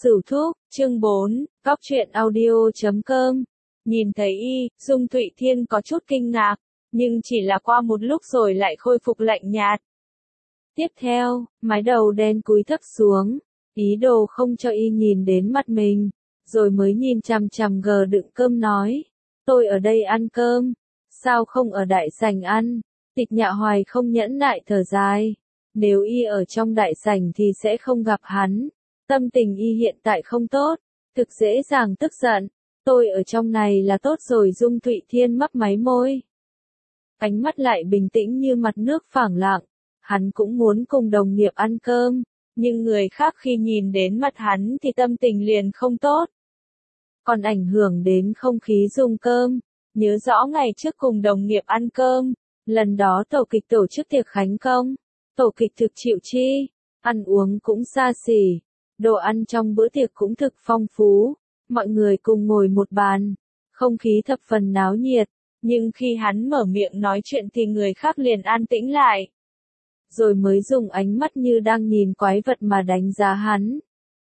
Sửu thúc, chương 4, góc truyện audio.com. Nhìn thấy y, Dung Thụy Thiên có chút kinh ngạc, nhưng chỉ là qua một lúc rồi lại khôi phục lạnh nhạt. Tiếp theo, mái đầu đen cúi thấp xuống, ý đồ không cho y nhìn đến mặt mình, rồi mới nhìn chằm chằm gờ đựng cơm nói, tôi ở đây ăn cơm, sao không ở đại sảnh ăn? Tịch Nhạ Hoài không nhẫn nại thở dài, nếu y ở trong đại sảnh thì sẽ không gặp hắn. Tâm tình y hiện tại không tốt, thực dễ dàng tức giận, tôi ở trong này là tốt rồi. Dung Thụy Thiên mấp máy môi. Ánh mắt lại bình tĩnh như mặt nước phẳng lặng, hắn cũng muốn cùng đồng nghiệp ăn cơm, nhưng người khác khi nhìn đến mặt hắn thì tâm tình liền không tốt. Còn ảnh hưởng đến không khí dùng cơm, nhớ rõ ngày trước cùng đồng nghiệp ăn cơm, lần đó tổ kịch tổ chức tiệc khánh công, tổ kịch thực chịu chi, ăn uống cũng xa xỉ. Đồ ăn trong bữa tiệc cũng thực phong phú, mọi người cùng ngồi một bàn, không khí thập phần náo nhiệt, nhưng khi hắn mở miệng nói chuyện thì người khác liền an tĩnh lại. Rồi mới dùng ánh mắt như đang nhìn quái vật mà đánh giá hắn.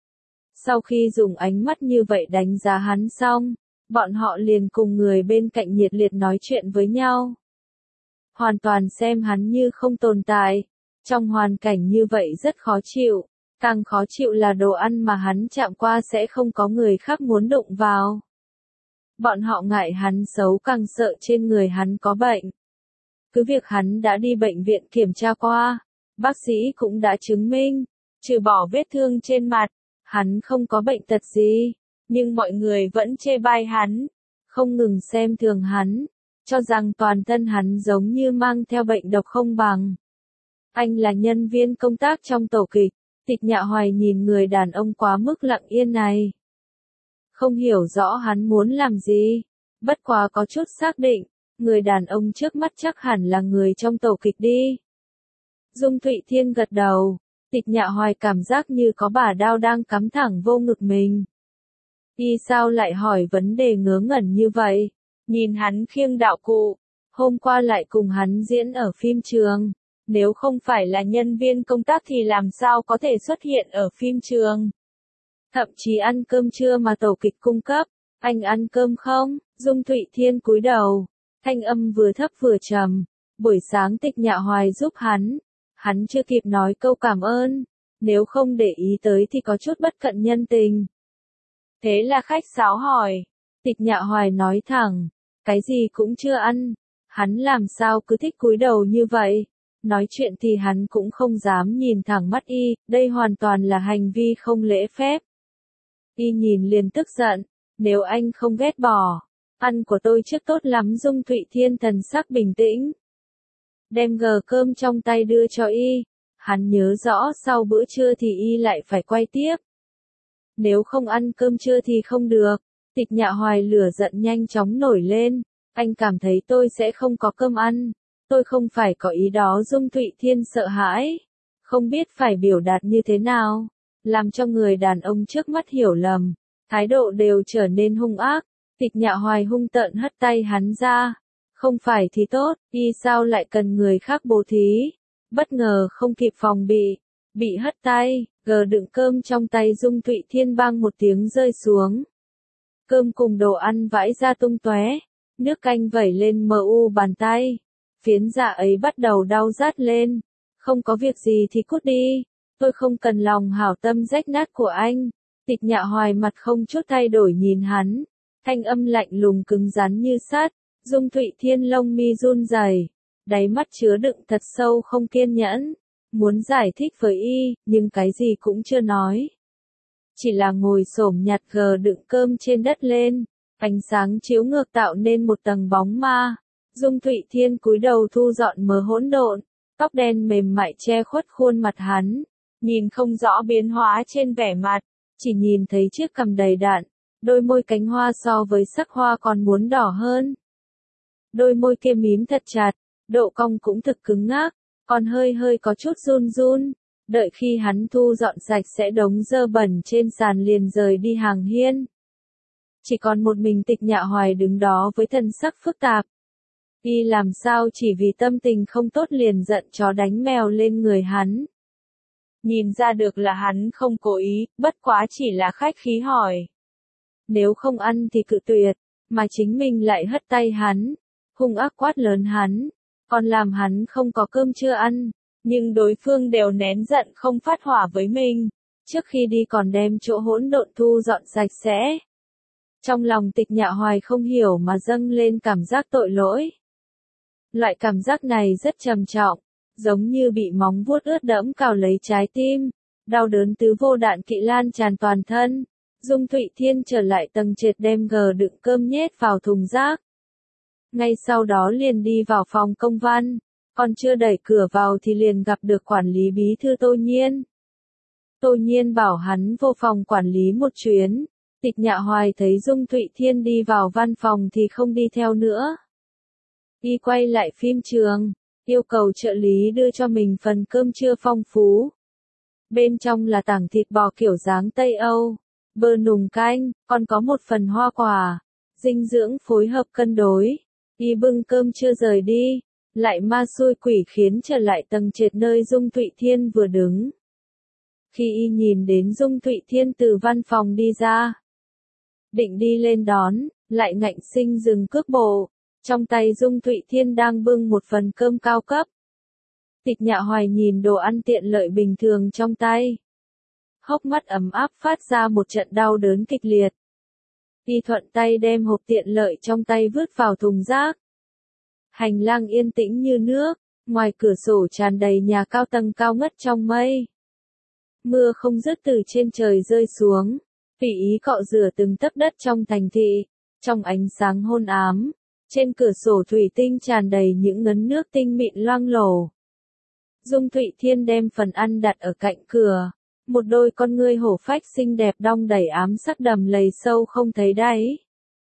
Sau khi dùng ánh mắt như vậy đánh giá hắn xong, bọn họ liền cùng người bên cạnh nhiệt liệt nói chuyện với nhau. Hoàn toàn xem hắn như không tồn tại, trong hoàn cảnh như vậy rất khó chịu. Càng khó chịu là đồ ăn mà hắn chạm qua sẽ không có người khác muốn đụng vào. Bọn họ ngại hắn xấu càng sợ trên người hắn có bệnh. Cứ việc hắn đã đi bệnh viện kiểm tra qua, bác sĩ cũng đã chứng minh, trừ bỏ vết thương trên mặt, hắn không có bệnh tật gì, nhưng mọi người vẫn chê bai hắn, không ngừng xem thường hắn, cho rằng toàn thân hắn giống như mang theo bệnh độc không bằng. Anh là nhân viên công tác trong tổ kịch. Tịch Nhạ Hoài nhìn người đàn ông quá mức lặng yên này. Không hiểu rõ hắn muốn làm gì, bất quá có chút xác định, người đàn ông trước mắt chắc hẳn là người trong tổ kịch đi. Dung Thụy Thiên gật đầu, Tịch Nhạ Hoài cảm giác như có bả đao đang cắm thẳng vô ngực mình. Y sao lại hỏi vấn đề ngớ ngẩn như vậy, nhìn hắn khiêng đạo cụ, hôm qua lại cùng hắn diễn ở phim trường. Nếu không phải là nhân viên công tác thì làm sao có thể xuất hiện ở phim trường. Thậm chí ăn cơm trưa mà tổ kịch cung cấp, anh ăn cơm không? Dung Thụy Thiên cúi đầu, thanh âm vừa thấp vừa trầm. Buổi sáng Tịch Nhạ Hoài giúp hắn chưa kịp nói câu cảm ơn, nếu không để ý tới thì có chút bất cận nhân tình. Thế là khách sáo hỏi, Tịch Nhạ Hoài nói thẳng, cái gì cũng chưa ăn, hắn làm sao cứ thích cúi đầu như vậy. Nói chuyện thì hắn cũng không dám nhìn thẳng mắt y, đây hoàn toàn là hành vi không lễ phép. Y nhìn liền tức giận, nếu anh không ghét bỏ, ăn của tôi trước tốt lắm. Dung Thụy Thiên thần sắc bình tĩnh, đem gờ cơm trong tay đưa cho y, hắn nhớ rõ sau bữa trưa thì y lại phải quay tiếp. Nếu không ăn cơm trưa thì không được. Tịch Nhạ Hoài lửa giận nhanh chóng nổi lên, anh cảm thấy tôi sẽ không có cơm ăn. Tôi không phải có ý đó. Dung Thụy Thiên sợ hãi, không biết phải biểu đạt như thế nào, làm cho người đàn ông trước mắt hiểu lầm, thái độ đều trở nên hung ác. Tịch Nhạ Hoài hung tợn hất tay hắn ra, không phải thì tốt, y sao lại cần người khác bố thí. Bất ngờ không kịp phòng bị hất tay, gờ đựng cơm trong tay Dung Thụy Thiên bang một tiếng rơi xuống. Cơm cùng đồ ăn vãi ra tung tóe, nước canh vẩy lên mờ u bàn tay. Phiến dạ ấy bắt đầu đau rát lên. Không có việc gì thì cút đi, tôi không cần lòng hảo tâm rách nát của anh. Tịch Nhạ Hoài mặt không chút thay đổi nhìn hắn, thanh âm lạnh lùng cứng rắn như sắt. Dung Thụy Thiên lông mi run rẩy, đáy mắt chứa đựng thật sâu không kiên nhẫn, muốn giải thích với y, nhưng cái gì cũng chưa nói. Chỉ là ngồi xổm nhặt gờ đựng cơm trên đất lên, ánh sáng chiếu ngược tạo nên một tầng bóng ma. Dung Thụy Thiên cúi đầu thu dọn mớ hỗn độn, tóc đen mềm mại che khuất khuôn mặt hắn, nhìn không rõ biến hóa trên vẻ mặt, chỉ nhìn thấy chiếc cằm đầy đặn, đôi môi cánh hoa so với sắc hoa còn muốn đỏ hơn. Đôi môi kia mím thật chặt, độ cong cũng thực cứng ngắc, còn hơi hơi có chút run run. Đợi khi hắn thu dọn sạch sẽ đống dơ bẩn trên sàn liền rời đi hàng hiên. Chỉ còn một mình Tịch Nhạ Hoài đứng đó với thân sắc phức tạp. Y làm sao chỉ vì tâm tình không tốt liền giận chó đánh mèo lên người hắn. nhìn ra được là hắn không cố ý, bất quá chỉ là khách khí hỏi. Nếu không ăn thì cự tuyệt, mà chính mình lại hất tay hắn, hung ác quát lớn hắn, còn làm hắn không có cơm chưa ăn, nhưng đối phương đều nén giận không phát hỏa với mình, trước khi đi còn đem chỗ hỗn độn thu dọn sạch sẽ. Trong lòng Tịch Nhạ Hoài không hiểu mà dâng lên cảm giác tội lỗi. Loại cảm giác này rất trầm trọng, giống như bị móng vuốt ướt đẫm cào lấy trái tim, đau đớn tứ vô đạn kỵ lan tràn toàn thân. Dung Thụy Thiên trở lại tầng trệt đem gờ đựng cơm nhét vào thùng rác. Ngay sau đó liền đi vào phòng công văn, còn chưa đẩy cửa vào thì liền gặp được quản lý bí thư Tô Nhiên. Tô Nhiên bảo hắn vô phòng quản lý một chuyến. Tịch Nhạ Hoài thấy Dung Thụy Thiên đi vào văn phòng thì không đi theo nữa. Y quay lại phim trường, yêu cầu trợ lý đưa cho mình phần cơm trưa phong phú. Bên trong là tảng thịt bò kiểu dáng Tây Âu, bơ nùng canh, còn có một phần hoa quả, dinh dưỡng phối hợp cân đối. Y bưng cơm trưa rời đi, lại ma xui quỷ khiến trở lại tầng trệt nơi Dung Thụy Thiên vừa đứng. Khi Y nhìn đến Dung Thụy Thiên từ văn phòng đi ra, định đi lên đón, lại ngạnh sinh dừng cước bộ. Trong tay Dung Thụy Thiên đang bưng một phần cơm cao cấp. Tịch Nhạ Hoài nhìn đồ ăn tiện lợi bình thường trong tay, hốc mắt ấm áp phát ra một trận đau đớn kịch liệt. Y thuận tay đem hộp tiện lợi trong tay vứt vào thùng rác. Hành lang yên tĩnh như nước, ngoài cửa sổ tràn đầy nhà cao tầng cao ngất trong mây. Mưa không dứt từ trên trời rơi xuống, tùy ý cọ rửa từng tấc đất trong thành thị. Trong ánh sáng hôn ám, trên cửa sổ thủy tinh tràn đầy những ngấn nước tinh mịn loang lổ. Dung Thụy Thiên đem phần ăn đặt ở cạnh cửa, một đôi con ngươi hổ phách xinh đẹp đong đầy ám sắc đầm lầy sâu không thấy đáy.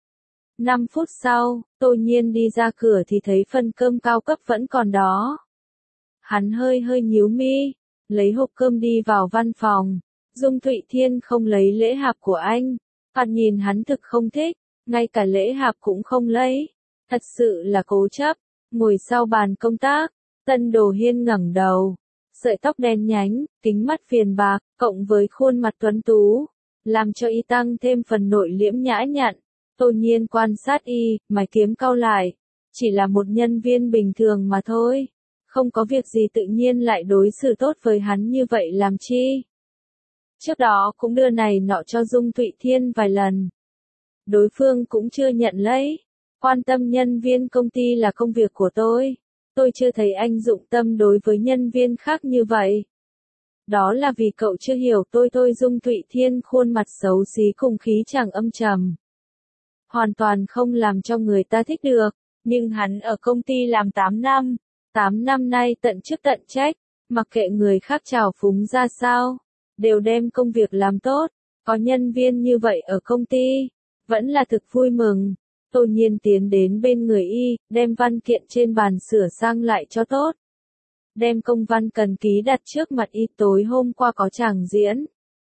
5 phút sau, Tô Nhiên đi ra cửa thì thấy phần cơm cao cấp vẫn còn đó. Hắn hơi nhíu mi, lấy hộp cơm đi vào văn phòng. Dung Thụy Thiên không lấy lễ hạp của anh, thoạt nhìn hắn thực không thích, ngay cả lễ hạp cũng không lấy. Thật sự là cố chấp. Ngồi sau bàn công tác, Tân Đồ Hiên ngẩng đầu, sợi tóc đen nhánh, kính mắt viền bạc, cộng với khuôn mặt tuấn tú, làm cho Y tăng thêm phần nội liễm nhã nhặn. Tô Nhiên quan sát Y, mày kiếm cau lại, chỉ là một nhân viên bình thường mà thôi, không có việc gì tự nhiên lại đối xử tốt với hắn như vậy làm chi. Trước đó cũng đưa này nọ cho Dung Thụy Thiên vài lần, đối phương cũng chưa nhận lấy. Quan tâm nhân viên công ty là công việc của tôi chưa thấy anh dụng tâm đối với nhân viên khác như vậy. Đó là vì cậu chưa hiểu tôi. Dung Thụy Thiên khuôn mặt xấu xí cùng khí chàng âm trầm, hoàn toàn không làm cho người ta thích được, nhưng hắn ở công ty làm 8 năm, 8 năm nay tận chức tận trách, mặc kệ người khác trào phúng ra sao, đều đem công việc làm tốt, có nhân viên như vậy ở công ty, vẫn là thực vui mừng. Tô Nhiên tiến đến bên người Y, đem văn kiện trên bàn sửa sang lại cho tốt. Đem công văn cần ký đặt trước mặt Y. Tối hôm qua có chàng diễn.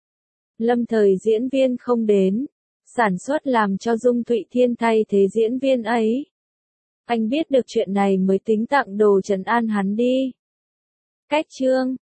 Lâm thời diễn viên không đến, sản xuất làm cho Dung Thụy Thiên thay thế diễn viên ấy. Anh biết được chuyện này mới tính tặng đồ trấn an hắn đi. Cách chương